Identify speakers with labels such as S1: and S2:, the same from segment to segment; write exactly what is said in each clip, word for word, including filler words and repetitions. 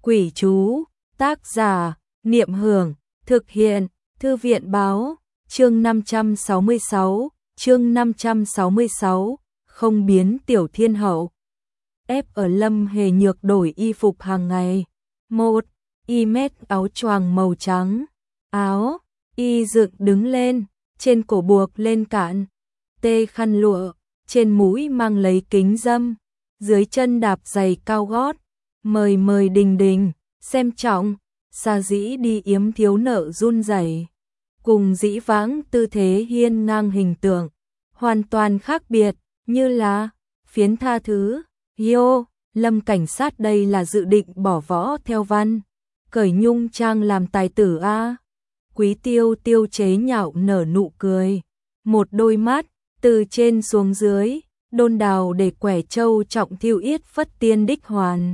S1: Quỷ chú, tác giả, Niệm Hưởng, thực hiện, Thư viện báo, chương năm trăm sáu mươi sáu, chương năm trăm sáu mươi sáu, không biến tiểu thiên hậu. Ép ở Lâm Hề Nhược đổi y phục hàng ngày. Một, y mét áo choàng màu trắng, áo, y dựng đứng lên, trên cổ buộc lên cạn, tê khăn lụa, trên mũi mang lấy kính dâm, dưới chân đạp giày cao gót, mời mời đình đình, xem trọng, xa dĩ đi yếm thiếu nợ run rẩy, cùng dĩ vãng tư thế hiên ngang hình tượng, hoàn toàn khác biệt, như là phiến tha thứ. Yo, Lâm cảnh sát đây là dự định bỏ võ theo văn, cởi nhung trang làm tài tử a. Quý Tiêu Tiêu chế nhạo nở nụ cười, một đôi mắt từ trên xuống dưới, đôn đào để quẻ châu trọng thiêu yết phất tiên đích hoàn.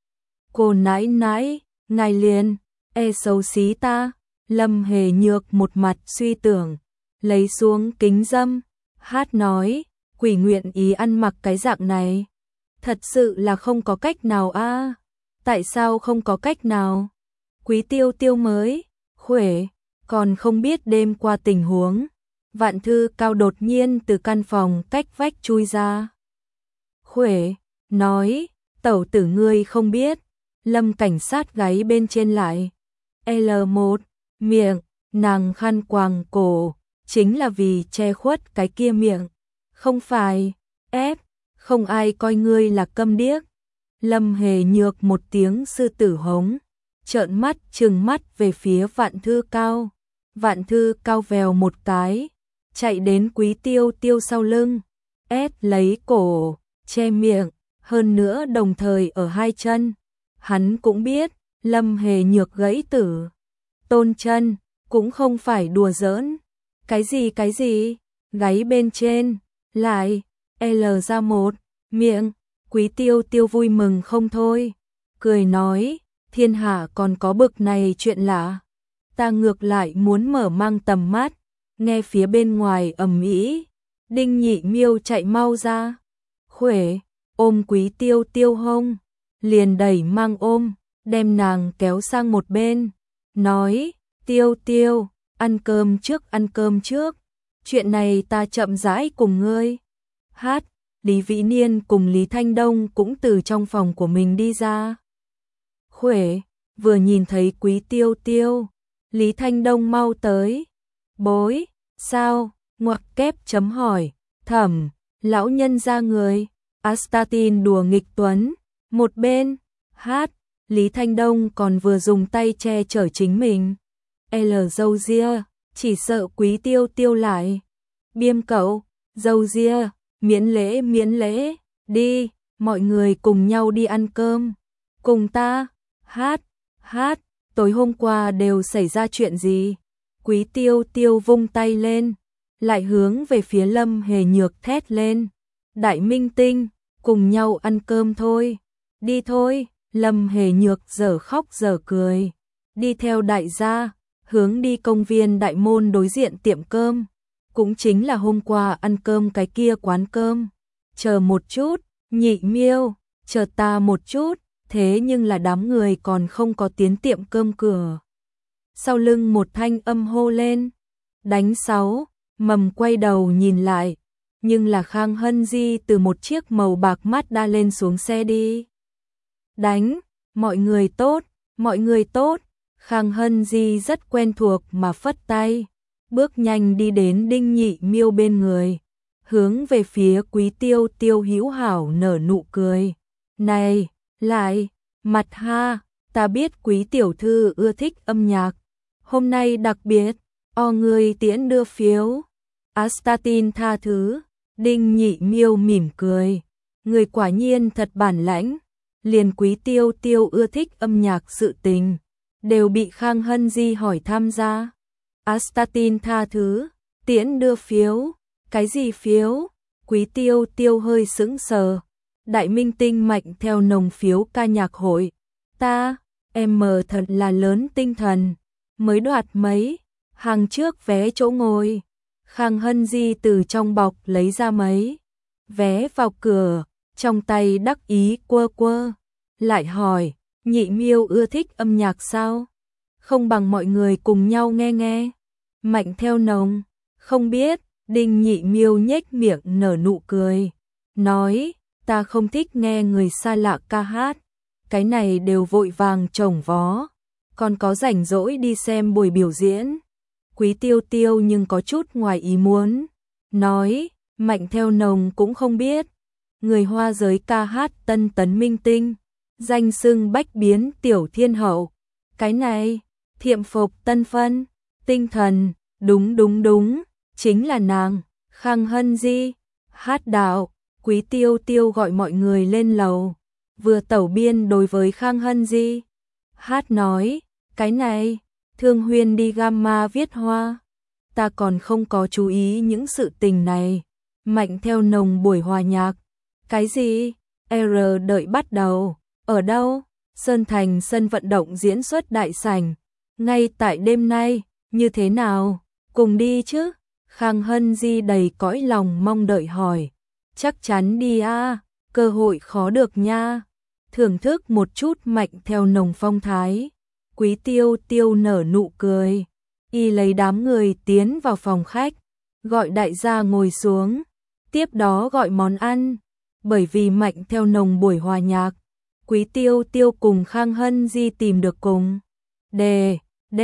S1: Cô nãi nãi, ngài liền, e xấu xí ta. Lâm Hề Nhược một mặt suy tưởng, lấy xuống kính dâm, hát nói, quỷ nguyện ý ăn mặc cái dạng này. Thật sự là không có cách nào a. À? Tại sao không có cách nào? Quý Tiêu Tiêu mới, khuể, còn không biết đêm qua tình huống. Vạn Thư Cao đột nhiên từ căn phòng cách vách chui ra. Khuể, nói, tẩu tử ngươi không biết. Lâm cảnh sát gáy bên trên lại. L một, miệng, nàng khăn quàng cổ, chính là vì che khuất cái kia miệng. Không phải, F, không ai coi ngươi là câm điếc. Lâm Hề Nhược một tiếng sư tử hống, trợn mắt trừng mắt về phía Vạn Thư Cao. Vạn Thư Cao vèo một cái, chạy đến Quý Tiêu Tiêu sau lưng, ép lấy cổ, che miệng, hơn nữa đồng thời ở hai chân. Hắn cũng biết, Lâm Hề Nhược gãy tử tôn chân, cũng không phải đùa giỡn. Cái gì cái gì, gáy bên trên, lại, L ra một, miệng, Quý Tiêu Tiêu vui mừng không thôi, cười nói, thiên hạ còn có bực này chuyện lạ. Ta ngược lại muốn mở mang tầm mắt, nghe phía bên ngoài ầm ĩ. Đinh Nhị Miêu chạy mau ra, khuể, ôm Quý Tiêu Tiêu hông, liền đẩy mang ôm, đem nàng kéo sang một bên, nói, Tiêu Tiêu, ăn cơm trước ăn cơm trước, chuyện này ta chậm rãi cùng ngươi. Hát, Lý Vĩ Niên cùng Lý Thanh Đông cũng từ trong phòng của mình đi ra. Khuể, vừa nhìn thấy Quý Tiêu Tiêu, Lý Thanh Đông mau tới. Bối, sao, ngoặc kép chấm hỏi, thẩm, lão nhân ra người, Astatin đùa nghịch Tuấn. Một bên, hát, Lý Thanh Đông còn vừa dùng tay che chở chính mình. L dâu ria, chỉ sợ Quý Tiêu Tiêu lại. Biêm cậu, dâu ria, miễn lễ miễn lễ, đi, mọi người cùng nhau đi ăn cơm. Cùng ta, hát, hát, tối hôm qua đều xảy ra chuyện gì? Quý Tiêu Tiêu vung tay lên, lại hướng về phía Lâm Hề Nhược thét lên. Đại minh tinh, cùng nhau ăn cơm thôi. Đi thôi, Lâm Hề Nhược giờ khóc giờ cười. Đi theo đại gia, hướng đi công viên Đại Môn đối diện tiệm cơm. Cũng chính là hôm qua ăn cơm cái kia quán cơm. Chờ một chút, Nhị Miêu, chờ ta một chút. Thế nhưng là đám người còn không có tiến tiệm cơm cửa. Sau lưng một thanh âm hô lên. Đánh sáu, Mầm quay đầu nhìn lại. Nhưng là Khang Hân Di từ một chiếc màu bạc Mazda lên xuống xe đi. Đánh, mọi người tốt, mọi người tốt. Khang Hân Di rất quen thuộc mà phất tay. Bước nhanh đi đến Đinh Nhị Miêu bên người. Hướng về phía Quý Tiêu Tiêu hữu hảo nở nụ cười. Này, lại, mặt ha, ta biết Quý tiểu thư ưa thích âm nhạc. Hôm nay đặc biệt, o người tiễn đưa phiếu. Astatin tha thứ. Đinh Nhị Miêu mỉm cười. Người quả nhiên thật bản lãnh. Liền Quý Tiêu Tiêu ưa thích âm nhạc sự tình, đều bị Khang Hân Di hỏi tham gia. Astatin tha thứ, tiễn đưa phiếu. Cái gì phiếu? Quý Tiêu Tiêu hơi sững sờ. Đại minh tinh mạnh theo nồng phiếu ca nhạc hội. Ta, em mờ thật là lớn tinh thần. Mới đoạt mấy, hàng trước vé chỗ ngồi. Khang Hân Di từ trong bọc lấy ra mấy vé vào cửa, trong tay đắc ý quơ quơ. Lại hỏi, Nhị Miêu ưa thích âm nhạc sao? Không bằng mọi người cùng nhau nghe nghe. Mạnh Theo Nồng, không biết. Đinh Nhị Miêu nhếch miệng nở nụ cười, nói, ta không thích nghe người xa lạ ca hát, cái này đều vội vàng chổng vó, còn có rảnh rỗi đi xem buổi biểu diễn. Quý Tiêu Tiêu nhưng có chút ngoài ý muốn, nói, Mạnh Theo Nồng cũng không biết, người Hoa giới ca hát tân tấn minh tinh, danh xưng bách biến tiểu thiên hậu, cái này, thiệm phục tân phân, tinh thần, đúng đúng đúng, chính là nàng, Khang Hân Di, hát đạo. Quý Tiêu Tiêu gọi mọi người lên lầu, vừa tẩu biên đối với Khang Hân Di. Hát nói, cái này, Thương Huyên đi Gamma viết hoa, ta còn không có chú ý những sự tình này. Mạnh Theo Nồng buổi hòa nhạc, cái gì? R đợi bắt đầu, ở đâu? Sơn Thành sân vận động diễn xuất đại sảnh, ngay tại đêm nay, như thế nào? Cùng đi chứ? Khang Hân Di đầy cõi lòng mong đợi hỏi. Chắc chắn đi a, cơ hội khó được nha. Thưởng thức một chút Mạnh Theo Nồng phong thái. Quý Tiêu Tiêu nở nụ cười. Y lấy đám người tiến vào phòng khách, gọi đại gia ngồi xuống, tiếp đó gọi món ăn. Bởi vì Mạnh Theo Nồng buổi hòa nhạc, Quý Tiêu Tiêu cùng Khang Hân Di tìm được cùng D, D,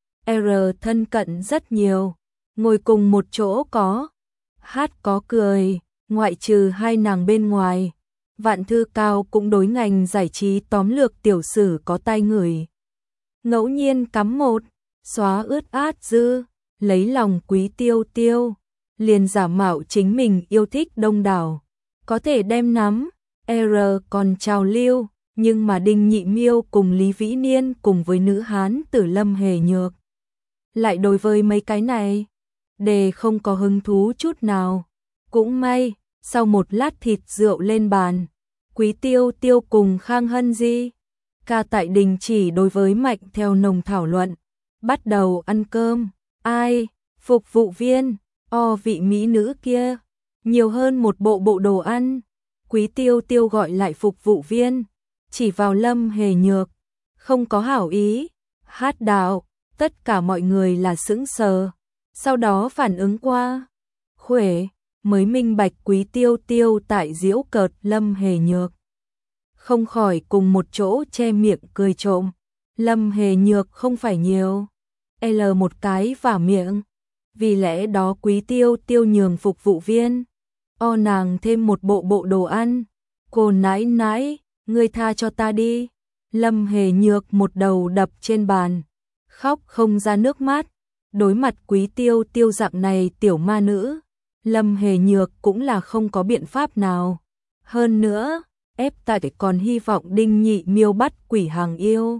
S1: R thân cận rất nhiều. Ngồi cùng một chỗ có hát có cười, ngoại trừ hai nàng bên ngoài. Vạn Thư Cao cũng đối ngành giải trí tóm lược tiểu sử có tai ngửi. Ngẫu nhiên cắm một, xóa ướt át dư, lấy lòng Quý Tiêu Tiêu, liền giả mạo chính mình yêu thích đông đảo. Có thể đem nắm, R còn trào lưu, nhưng mà Đinh Nhị Miêu cùng Lý Vĩ Niên cùng với nữ hán Tử Lâm Hề Nhược. Lại đối với mấy cái này, đề không có hứng thú chút nào. Cũng may, sau một lát thịt rượu lên bàn, Quý Tiêu Tiêu cùng Khang Hân Di ca tại đình chỉ đối với Mạnh Theo Nồng thảo luận, bắt đầu ăn cơm. Ai? Phục vụ viên, o vị mỹ nữ kia, nhiều hơn một bộ bộ đồ ăn. Quý Tiêu Tiêu gọi lại phục vụ viên, chỉ vào Lâm Hề Nhược, không có hảo ý. Hát đạo, tất cả mọi người là sững sờ, sau đó phản ứng qua. Khuể, mới minh bạch Quý Tiêu Tiêu tại giễu cợt Lâm Hề Nhược. Không khỏi cùng một chỗ che miệng cười trộm. Lâm Hề Nhược không phải nhiều. L một cái vào miệng. Vì lẽ đó Quý Tiêu Tiêu nhường phục vụ viên. O nàng thêm một bộ bộ đồ ăn. Cô nãi nãi, ngươi tha cho ta đi. Lâm Hề Nhược một đầu đập trên bàn, khóc không ra nước mắt. Đối mặt Quý Tiêu Tiêu dạng này tiểu ma nữ, Lâm Hề Nhược cũng là không có biện pháp nào. Hơn nữa, ép tại còn hy vọng Đinh Nhị Miêu bắt quỷ hàng yêu.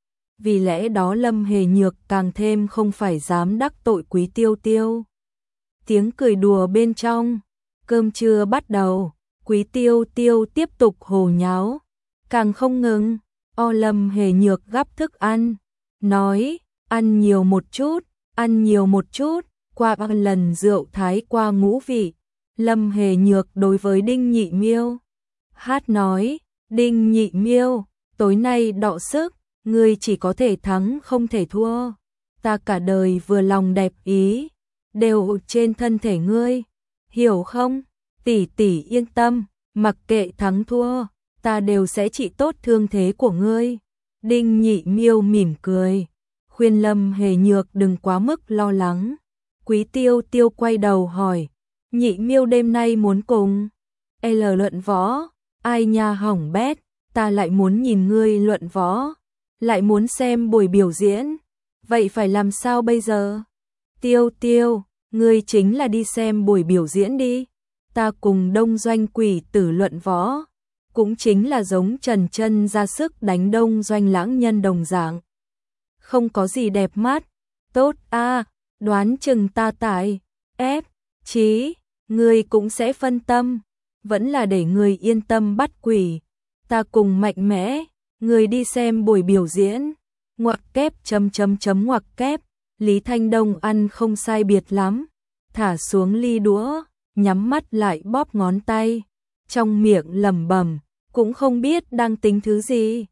S1: Vì lẽ đó Lâm Hề Nhược càng thêm không phải dám đắc tội Quý Tiêu Tiêu. Tiếng cười đùa bên trong, cơm trưa bắt đầu, Quý Tiêu Tiêu tiếp tục hồ nháo, càng không ngừng. O Lâm Hề Nhược gắp thức ăn, nói, ăn nhiều một chút, ăn nhiều một chút. Qua ba lần rượu thái qua ngũ vị, Lâm Hề Nhược đối với Đinh Nhị Miêu. Hát nói, Đinh Nhị Miêu, tối nay đọ sức, ngươi chỉ có thể thắng không thể thua. Ta cả đời vừa lòng đẹp ý, đều trên thân thể ngươi, hiểu không? Tỷ tỷ yên tâm, mặc kệ thắng thua, ta đều sẽ trị tốt thương thế của ngươi. Đinh Nhị Miêu mỉm cười, khuyên Lâm Hề Nhược đừng quá mức lo lắng. Quý Tiêu Tiêu quay đầu hỏi, Nhị Miêu đêm nay muốn cùng L luận võ? Ai nha hỏng bét, ta lại muốn nhìn ngươi luận võ, lại muốn xem buổi biểu diễn, vậy phải làm sao bây giờ? Tiêu Tiêu, ngươi chính là đi xem buổi biểu diễn đi, ta cùng Đông Doanh quỷ tử luận võ, cũng chính là giống Trần Chân ra sức đánh Đông Doanh lãng nhân đồng dạng. Không có gì đẹp mắt, tốt a, đoán chừng ta tại ép chí, ngươi cũng sẽ phân tâm, vẫn là để ngươi yên tâm bắt quỷ, ta cùng mạnh mẽ, ngươi đi xem buổi biểu diễn. Ngoặc kép chấm chấm chấm ngoặc kép, Lý Thanh Đông ăn không sai biệt lắm, thả xuống ly đũa, nhắm mắt lại bóp ngón tay, trong miệng lẩm bẩm, cũng không biết đang tính thứ gì.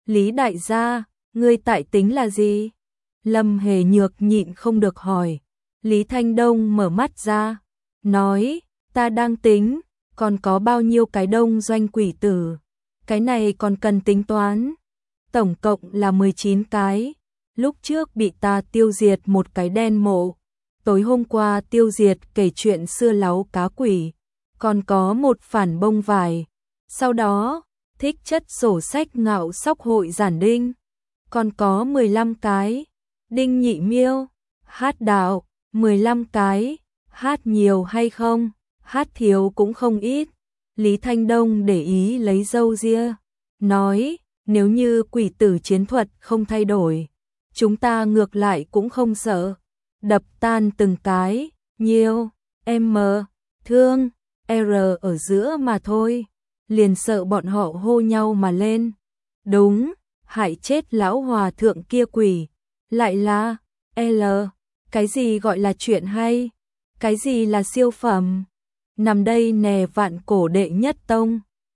S1: Lý đại gia, ngươi tại tính là gì? Lâm Hề Nhược nhịn không được hỏi. Lý Thanh Đông mở mắt ra, nói, ta đang tính, còn có bao nhiêu cái đông doanh quỷ tử. Cái này còn cần tính toán. Tổng cộng là mười chín cái. Lúc trước bị ta tiêu diệt một cái đen mộ. Tối hôm qua tiêu diệt kể chuyện xưa láu cá quỷ. Còn có một phản bông vải. Sau đó, thích chất sổ sách ngạo sóc hội giản đinh. Còn có mười lăm cái. Đinh nhị miêu, hát đạo, mười lăm cái. Hát nhiều hay không? Hát thiếu cũng không ít. Lý Thanh Đông để ý lấy râu ria. Nói, nếu như quỷ tử chiến thuật không thay đổi, chúng ta ngược lại cũng không sợ. Đập tan từng cái, nhiều, M, thương, R ở giữa mà thôi. Liền sợ bọn họ hô nhau mà lên. Đúng, hại chết lão hòa thượng kia quỷ. Lại là, L, cái gì gọi là chuyện hay? Cái gì là siêu phẩm? Nằm đây nè vạn cổ đệ nhất tông.